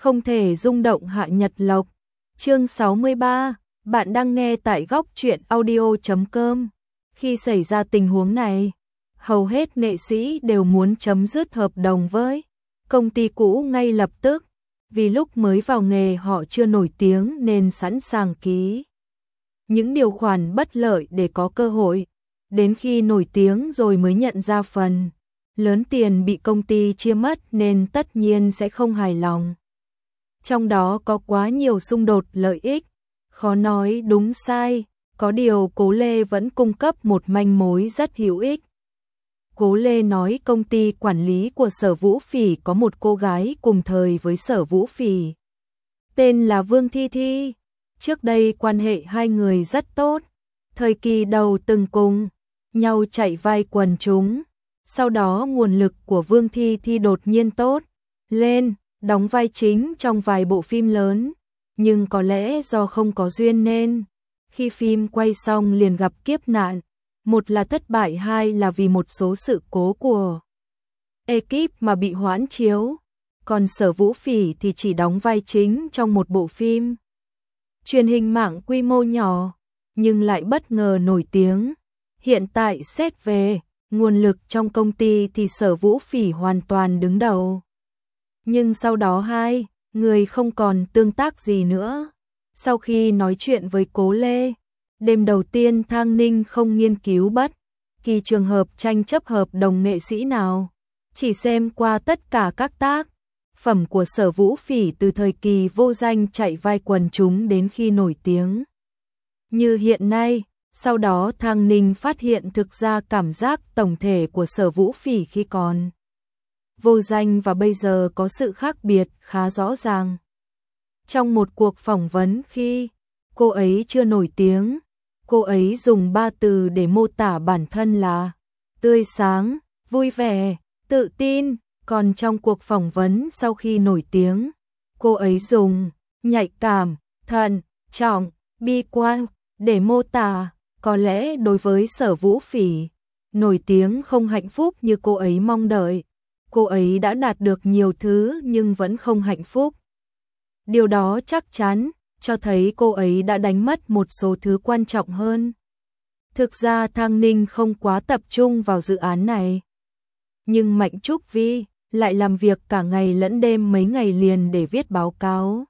không thể rung động Hạ Nhật Lộc. Chương 63, bạn đang nghe tại góc truyện audio.com. Khi xảy ra tình huống này, hầu hết nghệ sĩ đều muốn chấm dứt hợp đồng với công ty cũ ngay lập tức, vì lúc mới vào nghề họ chưa nổi tiếng nên sẵn sàng ký những điều khoản bất lợi để có cơ hội, đến khi nổi tiếng rồi mới nhận ra phần lớn tiền bị công ty chia mất nên tất nhiên sẽ không hài lòng. Trong đó có quá nhiều xung đột lợi ích, khó nói đúng sai, có điều Cố Lê vẫn cung cấp một manh mối rất hữu ích. Cố Lê nói công ty quản lý của Sở Vũ Phỉ có một cô gái cùng thời với Sở Vũ Phỉ, tên là Vương Thi Thi. Trước đây quan hệ hai người rất tốt, thời kỳ đầu từng cùng nhau chạy vai quần chúng. Sau đó nguồn lực của Vương Thi Thi đột nhiên tốt lên, đóng vai chính trong vài bộ phim lớn, nhưng có lẽ do không có duyên nên khi phim quay xong liền gặp kiếp nạn, một là thất bại, hai là vì một số sự cố của ekip mà bị hoãn chiếu. Còn Sở Vũ Phỉ thì chỉ đóng vai chính trong một bộ phim truyền hình mạng quy mô nhỏ, nhưng lại bất ngờ nổi tiếng. Hiện tại xét về nguồn lực trong công ty thì Sở Vũ Phỉ hoàn toàn đứng đầu. Nhưng sau đó hai người không còn tương tác gì nữa. Sau khi nói chuyện với Cố Lê, đêm đầu tiên Thang Ninh không nghiên cứu bất kỳ trường hợp tranh chấp hợp đồng nghệ sĩ nào, chỉ xem qua tất cả các tác phẩm của Sở Vũ Phỉ từ thời kỳ vô danh chạy vai quần chúng đến khi nổi tiếng như hiện nay. Sau đó Thang Ninh phát hiện thực ra cảm giác tổng thể của Sở Vũ Phỉ khi còn vô danh và bây giờ có sự khác biệt khá rõ ràng. Trong một cuộc phỏng vấn khi cô ấy chưa nổi tiếng, cô ấy dùng 3 từ để mô tả bản thân là tươi sáng, vui vẻ, tự tin. Còn trong cuộc phỏng vấn sau khi nổi tiếng, cô ấy dùng nhạy cảm, thận trọng, bi quan để mô tả. Có lẽ đối với Sở Vũ Phỉ, nổi tiếng không hạnh phúc như cô ấy mong đợi. Cô ấy đã đạt được nhiều thứ nhưng vẫn không hạnh phúc. Điều đó chắc chắn cho thấy cô ấy đã đánh mất một số thứ quan trọng hơn. Thực ra Thang Ninh không quá tập trung vào dự án này, nhưng Mạnh Trúc Vi lại làm việc cả ngày lẫn đêm mấy ngày liền để viết báo cáo.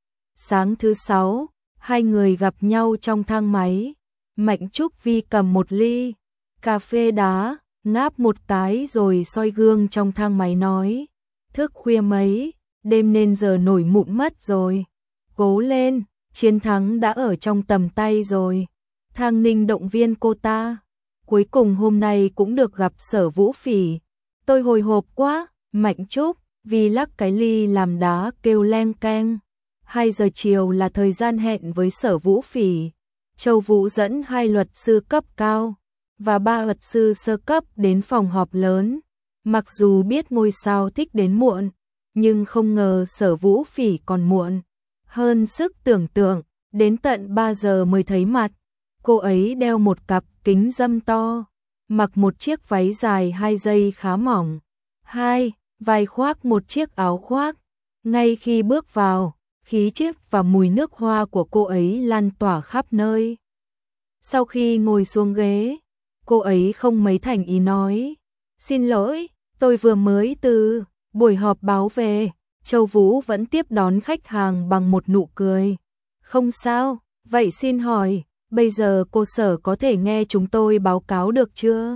Sáng thứ 6, hai người gặp nhau trong thang máy. Mạnh Trúc Vi cầm một ly cà phê đá, ngáp một cái rồi soi gương trong thang máy nói: thức khuya mấy đêm nên giờ nổi mụn mất rồi. Cố lên, chiến thắng đã ở trong tầm tay rồi. Thang Ninh động viên cô ta. Cuối cùng hôm nay cũng được gặp Sở Vũ Phỉ. Tôi hồi hộp quá. Mạnh Trúc Vi lắc cái ly làm đá kêu leng keng. 2 giờ chiều là thời gian hẹn với Sở Vũ Phỉ. Châu Vũ dẫn 2 luật sư cấp cao và 3 luật sư sơ cấp đến phòng họp lớn. Mặc dù biết ngôi sao thích đến muộn, nhưng không ngờ Sở Vũ Phỉ còn muộn hơn sức tưởng tượng, đến tận 3 giờ mới thấy mặt. Cô ấy đeo một cặp kính râm to, mặc một chiếc váy dài 2 dây khá mỏng, vai khoác một chiếc áo khoác. Ngay khi bước vào, khí chất và mùi nước hoa của cô ấy lan tỏa khắp nơi. Sau khi ngồi xuống ghế, cô ấy không mấy thành ý nói: xin lỗi, tôi vừa mới từ buổi họp báo về. Châu Vũ vẫn tiếp đón khách hàng bằng một nụ cười. Không sao, vậy xin hỏi, bây giờ cô Sở có thể nghe chúng tôi báo cáo được chưa?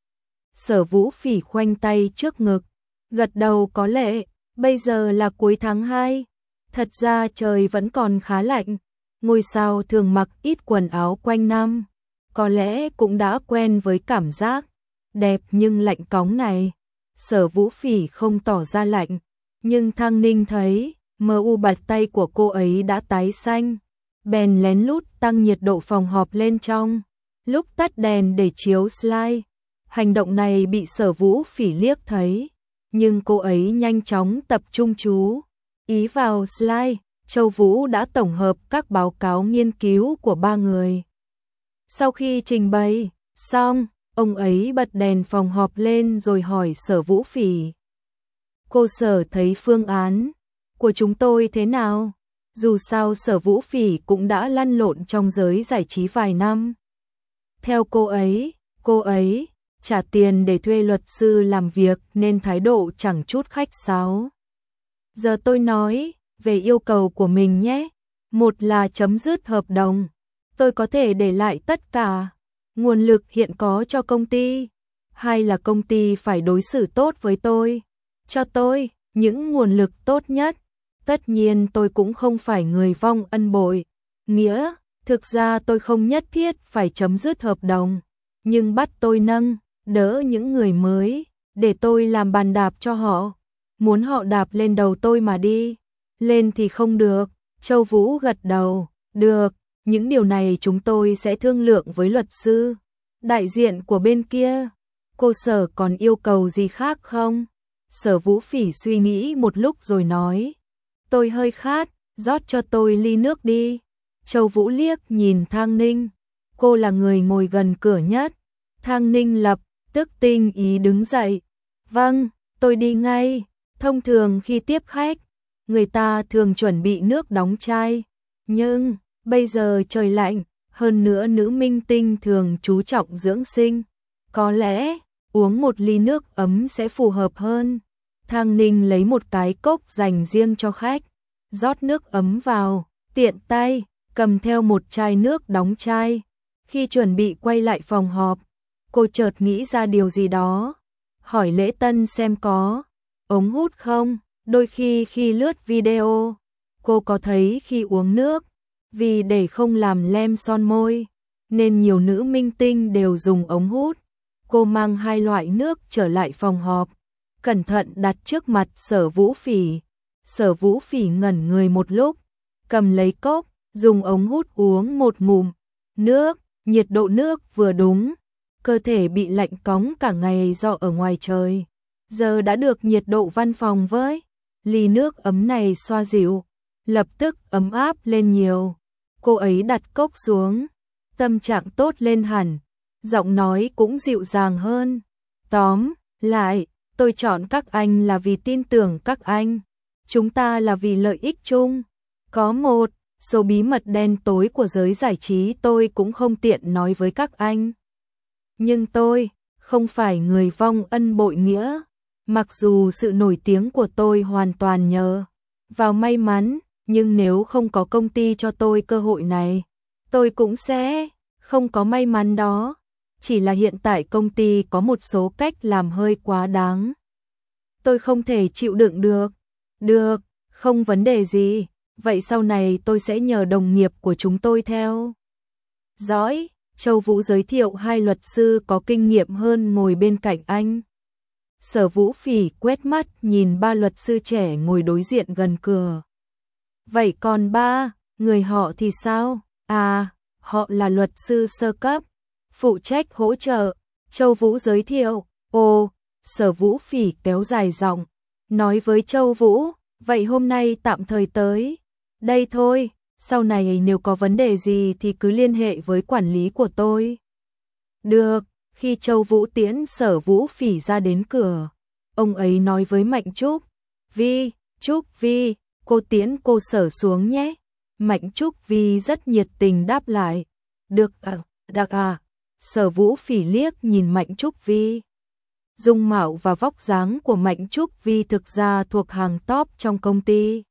Sở Vũ Phỉ khoanh tay trước ngực, gật đầu có lệ. Bây giờ là cuối tháng 2. Thật ra trời vẫn còn khá lạnh. Ngôi sao thường mặc ít quần áo quanh năm, có lẽ cũng đã quen với cảm giác đẹp nhưng lạnh cóng này. Sở Vũ Phỉ không tỏ ra lạnh, nhưng Thang Ninh thấy mu bàn tay của cô ấy đã tái xanh, bèn lén lút tăng nhiệt độ phòng họp lên trong lúc tắt đèn để chiếu slide. Hành động này bị Sở Vũ Phỉ liếc thấy, nhưng cô ấy nhanh chóng tập trung chú ý vào slide. Châu Vũ đã tổng hợp các báo cáo nghiên cứu của 3 người. Sau khi trình bày xong, ông ấy bật đèn phòng họp lên rồi hỏi Sở Vũ Phỉ: cô Sở thấy phương án của chúng tôi thế nào? Dù sao Sở Vũ Phỉ cũng đã lăn lộn trong giới giải trí vài năm. Theo cô ấy trả tiền để thuê luật sư làm việc nên thái độ chẳng chút khách sáo. Giờ tôi nói về yêu cầu của mình nhé. Một là chấm dứt hợp đồng. Tôi có thể để lại tất cả nguồn lực hiện có cho công ty. Hai là công ty phải đối xử tốt với tôi. Cho tôi những nguồn lực tốt nhất. Tất nhiên tôi cũng không phải người vong ân bội nghĩa. Thực ra tôi không nhất thiết phải chấm dứt hợp đồng. Nhưng bắt tôi nâng đỡ những người mới, để tôi làm bàn đạp cho họ. Muốn họ đạp lên đầu tôi mà đi. Lên thì không được. Châu Vũ gật đầu. Được, những điều này chúng tôi sẽ thương lượng với luật sư. Đại diện của bên kia. Cô Sở còn yêu cầu gì khác không? Sở Vũ Phỉ suy nghĩ một lúc rồi nói. Tôi hơi khát, rót cho tôi ly nước đi. Châu Vũ liếc nhìn Thang Ninh. Cô là người ngồi gần cửa nhất. Thang Ninh lập tức tinh ý đứng dậy. Vâng, tôi đi ngay. Thông thường khi tiếp khách, người ta thường chuẩn bị nước đóng chai. Nhưng, bây giờ trời lạnh, hơn nữa nữ minh tinh thường chú trọng dưỡng sinh. Có lẽ, uống một ly nước ấm sẽ phù hợp hơn. Thang Ninh lấy một cái cốc dành riêng cho khách. Rót nước ấm vào, tiện tay, cầm theo một chai nước đóng chai. Khi chuẩn bị quay lại phòng họp, cô chợt nghĩ ra điều gì đó. Hỏi Lễ Tân xem có ống hút không. Đôi khi lướt video, cô có thấy khi uống nước, vì để không làm lem son môi, nên nhiều nữ minh tinh đều dùng ống hút. Cô mang hai loại nước trở lại phòng họp, cẩn thận đặt trước mặt Sở Vũ Phỉ. Sở Vũ Phỉ ngẩn người một lúc, cầm lấy cốc, dùng ống hút uống một ngụm nước. Nhiệt độ nước vừa đúng, cơ thể bị lạnh cóng cả ngày do ở ngoài trời, giờ đã được nhiệt độ văn phòng với. Ly nước ấm này xoa dịu, lập tức ấm áp lên nhiều. Cô ấy đặt cốc xuống, tâm trạng tốt lên hẳn, giọng nói cũng dịu dàng hơn. Tóm lại, tôi chọn các anh là vì tin tưởng các anh. Chúng ta là vì lợi ích chung. Có một số bí mật đen tối của giới giải trí tôi cũng không tiện nói với các anh. Nhưng tôi không phải người vong ân bội nghĩa. Mặc dù sự nổi tiếng của tôi hoàn toàn nhờ vào may mắn, nhưng nếu không có công ty cho tôi cơ hội này, tôi cũng sẽ không có may mắn đó. Chỉ là hiện tại công ty có một số cách làm hơi quá đáng. Tôi không thể chịu đựng được. Được, không vấn đề gì. Vậy sau này tôi sẽ nhờ đồng nghiệp của chúng tôi theo dõi. Châu Vũ giới thiệu hai luật sư có kinh nghiệm hơn ngồi bên cạnh anh. Sở Vũ Phỉ quét mắt nhìn ba luật sư trẻ ngồi đối diện gần cửa. Vậy còn ba người họ thì sao? À, họ là luật sư sơ cấp, phụ trách hỗ trợ. Châu Vũ giới thiệu. Ồ, Sở Vũ Phỉ kéo dài giọng, nói với Châu Vũ, vậy hôm nay tạm thời tới đây thôi, sau này nếu có vấn đề gì thì cứ liên hệ với quản lý của tôi. Được. Khi Châu Vũ tiễn Sở Vũ Phỉ ra đến cửa, ông ấy nói với Mạnh Trúc, Trúc Vi, cô tiễn cô Sở xuống nhé. Mạnh Trúc Vi rất nhiệt tình đáp lại, được à. Sở Vũ Phỉ liếc nhìn Mạnh Trúc Vi. Dung mạo và vóc dáng của Mạnh Trúc Vi thực ra thuộc hàng top trong công ty.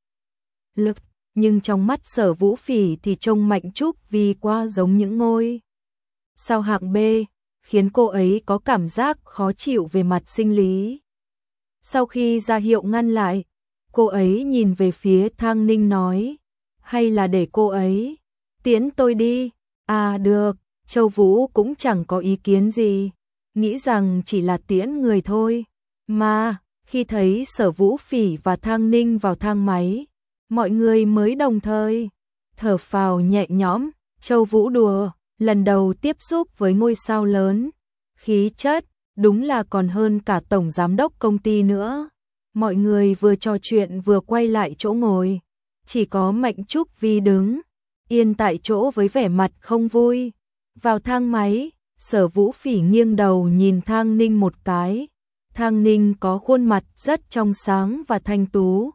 Nhưng trong mắt Sở Vũ Phỉ thì trông Mạnh Trúc Vi quá giống những ngôi sao hạng B, khiến cô ấy có cảm giác khó chịu về mặt sinh lý. Sau khi ra hiệu ngăn lại, cô ấy nhìn về phía Thang Ninh nói, hay là để cô ấy tiễn tôi đi. À được, Châu Vũ cũng chẳng có ý kiến gì, nghĩ rằng chỉ là tiễn người thôi. Mà, khi thấy Sở Vũ Phỉ và Thang Ninh vào thang máy, mọi người mới đồng thời thở phào nhẹ nhõm. Châu Vũ đùa, lần đầu tiếp xúc với ngôi sao lớn, khí chất đúng là còn hơn cả tổng giám đốc công ty nữa. Mọi người vừa trò chuyện vừa quay lại chỗ ngồi, chỉ có Mạnh Trúc Vi đứng yên tại chỗ với vẻ mặt không vui. Vào thang máy, Sở Vũ Phỉ nghiêng đầu nhìn Thang Ninh một cái. Thang Ninh có khuôn mặt rất trong sáng và thanh tú,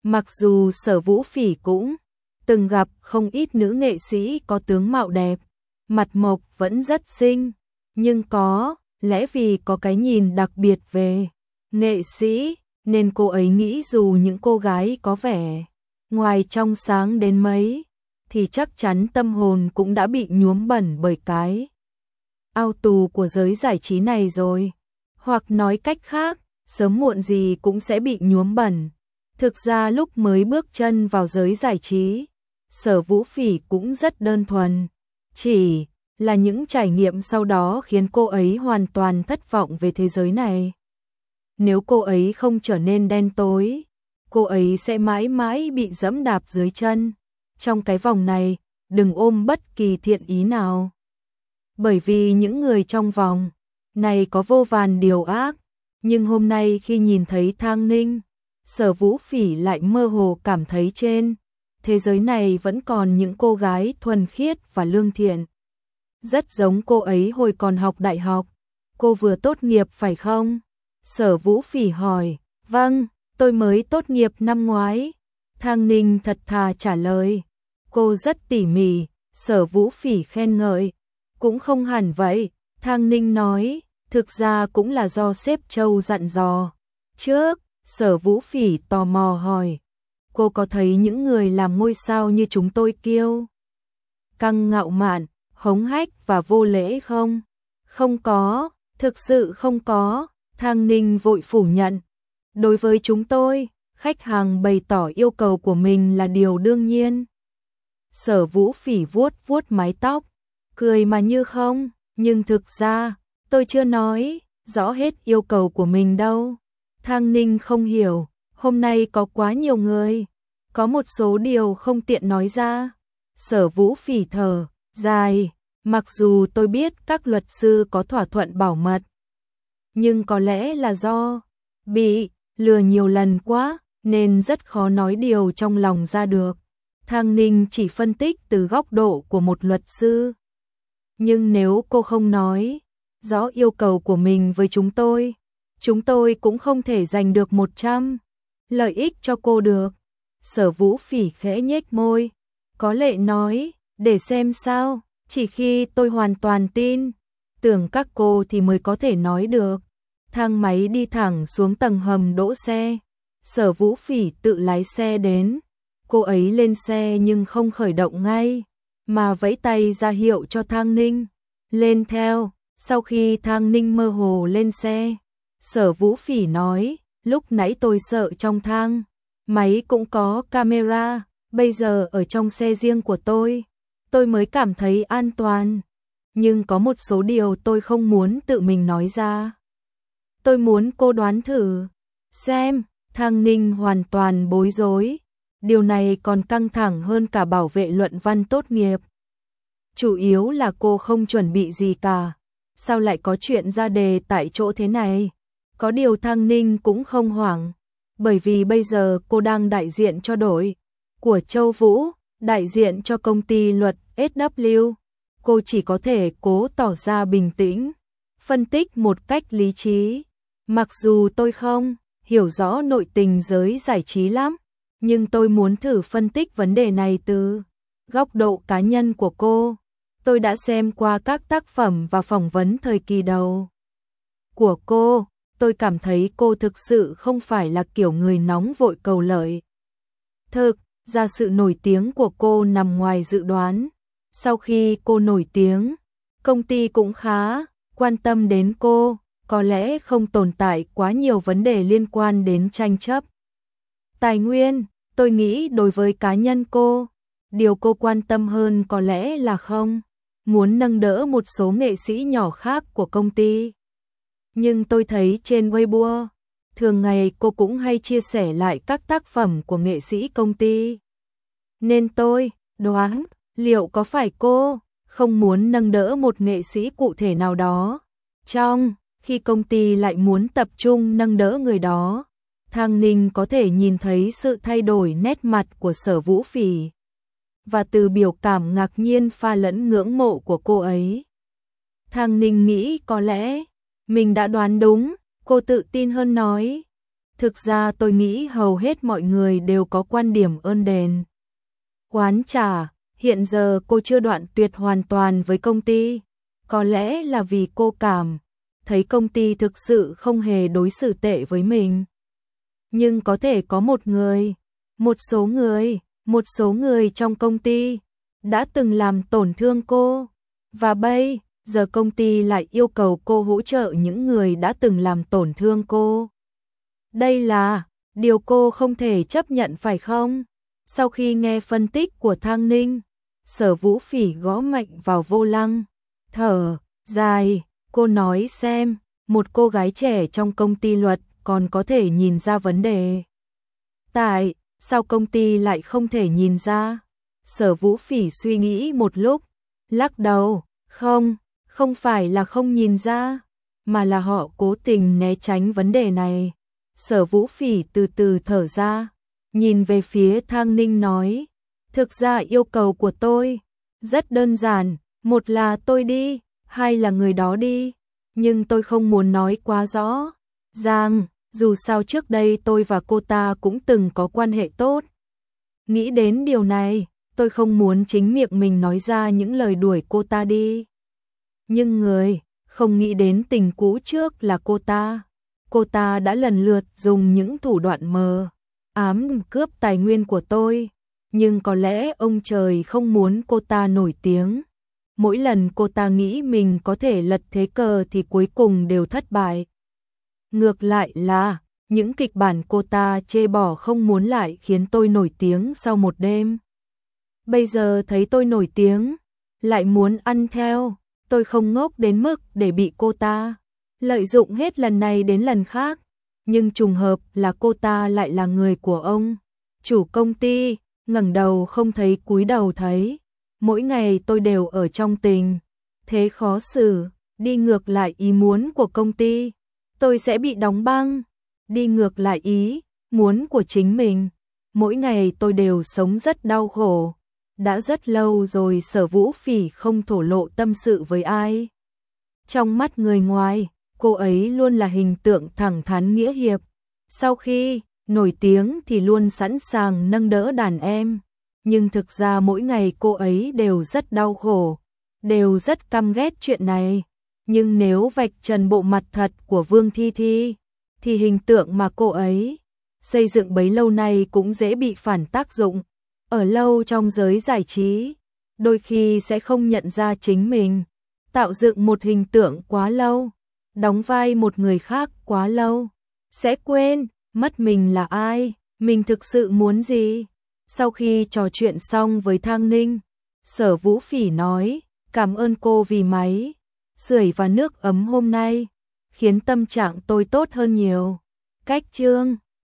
Mặc dù Sở Vũ Phỉ cũng từng gặp không ít nữ nghệ sĩ có tướng mạo đẹp, mặt mộc vẫn rất xinh, nhưng có lẽ vì có cái nhìn đặc biệt về nghệ sĩ, nên cô ấy nghĩ dù những cô gái có vẻ ngoài trong sáng đến mấy, thì chắc chắn tâm hồn cũng đã bị nhuốm bẩn bởi cái ao tù của giới giải trí này rồi. Hoặc nói cách khác, sớm muộn gì cũng sẽ bị nhuốm bẩn. Thực ra lúc mới bước chân vào giới giải trí, Sở Vũ Phỉ cũng rất đơn thuần. Chỉ là những trải nghiệm sau đó khiến cô ấy hoàn toàn thất vọng về thế giới này. Nếu cô ấy không trở nên đen tối, cô ấy sẽ mãi mãi bị giẫm đạp dưới chân. Trong cái vòng này, đừng ôm bất kỳ thiện ý nào. Bởi vì những người trong vòng này có vô vàn điều ác, nhưng hôm nay khi nhìn thấy Thang Ninh, Sở Vũ Phỉ lại mơ hồ cảm thấy trên thế giới này vẫn còn những cô gái thuần khiết và lương thiện. Rất giống cô ấy hồi còn học đại học. Cô vừa tốt nghiệp phải không? Sở Vũ Phỉ hỏi. Vâng, tôi mới tốt nghiệp năm ngoái. Thang Ninh thật thà trả lời. Cô rất tỉ mỉ, Sở Vũ Phỉ khen ngợi. Cũng không hẳn vậy, Thang Ninh nói, thực ra cũng là do sếp Châu dặn dò. Trước, Sở Vũ Phỉ tò mò hỏi. Cô có thấy những người làm ngôi sao như chúng tôi kiêu căng ngạo mạn, hống hách và vô lễ không? Không có, thực sự không có, Thang Ninh vội phủ nhận. Đối với chúng tôi, khách hàng bày tỏ yêu cầu của mình là điều đương nhiên. Sở Vũ Phỉ vuốt vuốt mái tóc, cười mà như không, nhưng thực ra, tôi chưa nói rõ hết yêu cầu của mình đâu. Thang Ninh không hiểu, hôm nay có quá nhiều người, có một số điều không tiện nói ra. Sở Vũ Phỉ thở dài, mặc dù tôi biết các luật sư có thỏa thuận bảo mật, nhưng có lẽ là do bị lừa nhiều lần quá, nên rất khó nói điều trong lòng ra được. Thang Ninh chỉ phân tích từ góc độ của một luật sư. Nhưng nếu cô không nói rõ yêu cầu của mình với chúng tôi cũng không thể giành được 100 lợi ích cho cô được. Sở Vũ Phỉ khẽ nhếch môi, có lệ nói, để xem sao, chỉ khi tôi hoàn toàn tin tưởng các cô thì mới có thể nói được. Thang máy đi thẳng xuống tầng hầm đỗ xe. Sở Vũ Phỉ tự lái xe đến. Cô ấy lên xe nhưng không khởi động ngay, mà vẫy tay ra hiệu cho Thang Ninh lên theo. Sau khi Thang Ninh mơ hồ lên xe, Sở Vũ Phỉ nói, lúc nãy tôi sợ trong thang máy cũng có camera, bây giờ ở trong xe riêng của tôi mới cảm thấy an toàn. Nhưng có một số điều tôi không muốn tự mình nói ra. Tôi muốn cô đoán thử xem. Thang Ninh hoàn toàn bối rối. Điều này còn căng thẳng hơn cả bảo vệ luận văn tốt nghiệp. Chủ yếu là cô không chuẩn bị gì cả. Sao lại có chuyện ra đề tại chỗ thế này? Có điều Thang Ninh cũng không hoảng, bởi vì bây giờ cô đang đại diện cho đội của Châu Vũ, đại diện cho công ty luật SW. Cô chỉ có thể cố tỏ ra bình tĩnh, phân tích một cách lý trí. Mặc dù tôi không hiểu rõ nội tình giới giải trí lắm, nhưng tôi muốn thử phân tích vấn đề này từ góc độ cá nhân của cô. Tôi đã xem qua các tác phẩm và phỏng vấn thời kỳ đầu của cô. Tôi cảm thấy cô thực sự không phải là kiểu người nóng vội cầu lợi. Thực ra sự nổi tiếng của cô nằm ngoài dự đoán. Sau khi cô nổi tiếng, công ty cũng khá quan tâm đến cô. Có lẽ không tồn tại quá nhiều vấn đề liên quan đến tranh chấp tài nguyên. Tôi nghĩ đối với cá nhân cô, điều cô quan tâm hơn có lẽ là không muốn nâng đỡ một số nghệ sĩ nhỏ khác của công ty. Nhưng tôi thấy trên Weibo, thường ngày cô cũng hay chia sẻ lại các tác phẩm của nghệ sĩ công ty. Nên tôi đoán liệu có phải cô không muốn nâng đỡ một nghệ sĩ cụ thể nào đó, trong khi công ty lại muốn tập trung nâng đỡ người đó. Thang Ninh có thể nhìn thấy sự thay đổi nét mặt của Sở Vũ Phỉ, và từ biểu cảm ngạc nhiên pha lẫn ngưỡng mộ của cô ấy. Thang Ninh nghĩ có lẽ mình đã đoán đúng, cô tự tin hơn nói. Thực ra tôi nghĩ hầu hết mọi người đều có quan điểm ơn đền oán trả, hiện giờ cô chưa đoạn tuyệt hoàn toàn với công ty, có lẽ là vì cô cảm thấy công ty thực sự không hề đối xử tệ với mình. Nhưng có thể có một số người trong công ty đã từng làm tổn thương cô, và bây giờ công ty lại yêu cầu cô hỗ trợ những người đã từng làm tổn thương cô. Đây là điều cô không thể chấp nhận phải không? Sau khi nghe phân tích của Thang Ninh, Sở Vũ Phỉ gõ mạnh vào vô lăng, thở dài, cô nói xem, một cô gái trẻ trong công ty luật còn có thể nhìn ra vấn đề. Tại sao công ty lại không thể nhìn ra? Sở Vũ Phỉ suy nghĩ một lúc, lắc đầu, không phải là không nhìn ra, mà là họ cố tình né tránh vấn đề này. Sở Vũ Phỉ từ từ thở ra, nhìn về phía Thang Ninh nói, thực ra yêu cầu của tôi rất đơn giản, một là tôi đi, hai là người đó đi, nhưng tôi không muốn nói quá rõ ràng, dù sao trước đây tôi và cô ta cũng từng có quan hệ tốt. Nghĩ đến điều này, tôi không muốn chính miệng mình nói ra những lời đuổi cô ta đi. Nhưng người không nghĩ đến tình cũ trước là cô ta. Cô ta đã lần lượt dùng những thủ đoạn mờ ám cướp tài nguyên của tôi, nhưng có lẽ ông trời không muốn cô ta nổi tiếng. Mỗi lần cô ta nghĩ mình có thể lật thế cờ thì cuối cùng đều thất bại. Ngược lại là, những kịch bản cô ta chê bỏ không muốn lại khiến tôi nổi tiếng sau một đêm. Bây giờ thấy tôi nổi tiếng, lại muốn ăn theo, tôi không ngốc đến mức để bị cô ta lợi dụng hết lần này đến lần khác. Nhưng trùng hợp là cô ta lại là người của ông chủ công ty, ngẩng đầu không thấy cúi đầu thấy. Mỗi ngày tôi đều ở trong tình thế khó xử, đi ngược lại ý muốn của công ty, tôi sẽ bị đóng băng. Đi ngược lại ý muốn của chính mình, mỗi ngày tôi đều sống rất đau khổ. Đã rất lâu rồi Sở Vũ Phỉ không thổ lộ tâm sự với ai. Trong mắt người ngoài, cô ấy luôn là hình tượng thẳng thắn nghĩa hiệp. Sau khi nổi tiếng thì luôn sẵn sàng nâng đỡ đàn em. Nhưng thực ra mỗi ngày cô ấy đều rất đau khổ, đều rất căm ghét chuyện này. Nhưng nếu vạch trần bộ mặt thật của Vương Thi Thi, thì hình tượng mà cô ấy xây dựng bấy lâu nay cũng dễ bị phản tác dụng. Ở lâu trong giới giải trí, đôi khi sẽ không nhận ra chính mình tạo dựng một hình tượng quá lâu, đóng vai một người khác quá lâu, sẽ quên mất mình là ai, mình thực sự muốn gì. Sau khi trò chuyện xong với Thang Ninh, Sở Vũ Phỉ nói, cảm ơn cô vì máy sưởi và nước ấm hôm nay, khiến tâm trạng tôi tốt hơn nhiều. Cách chương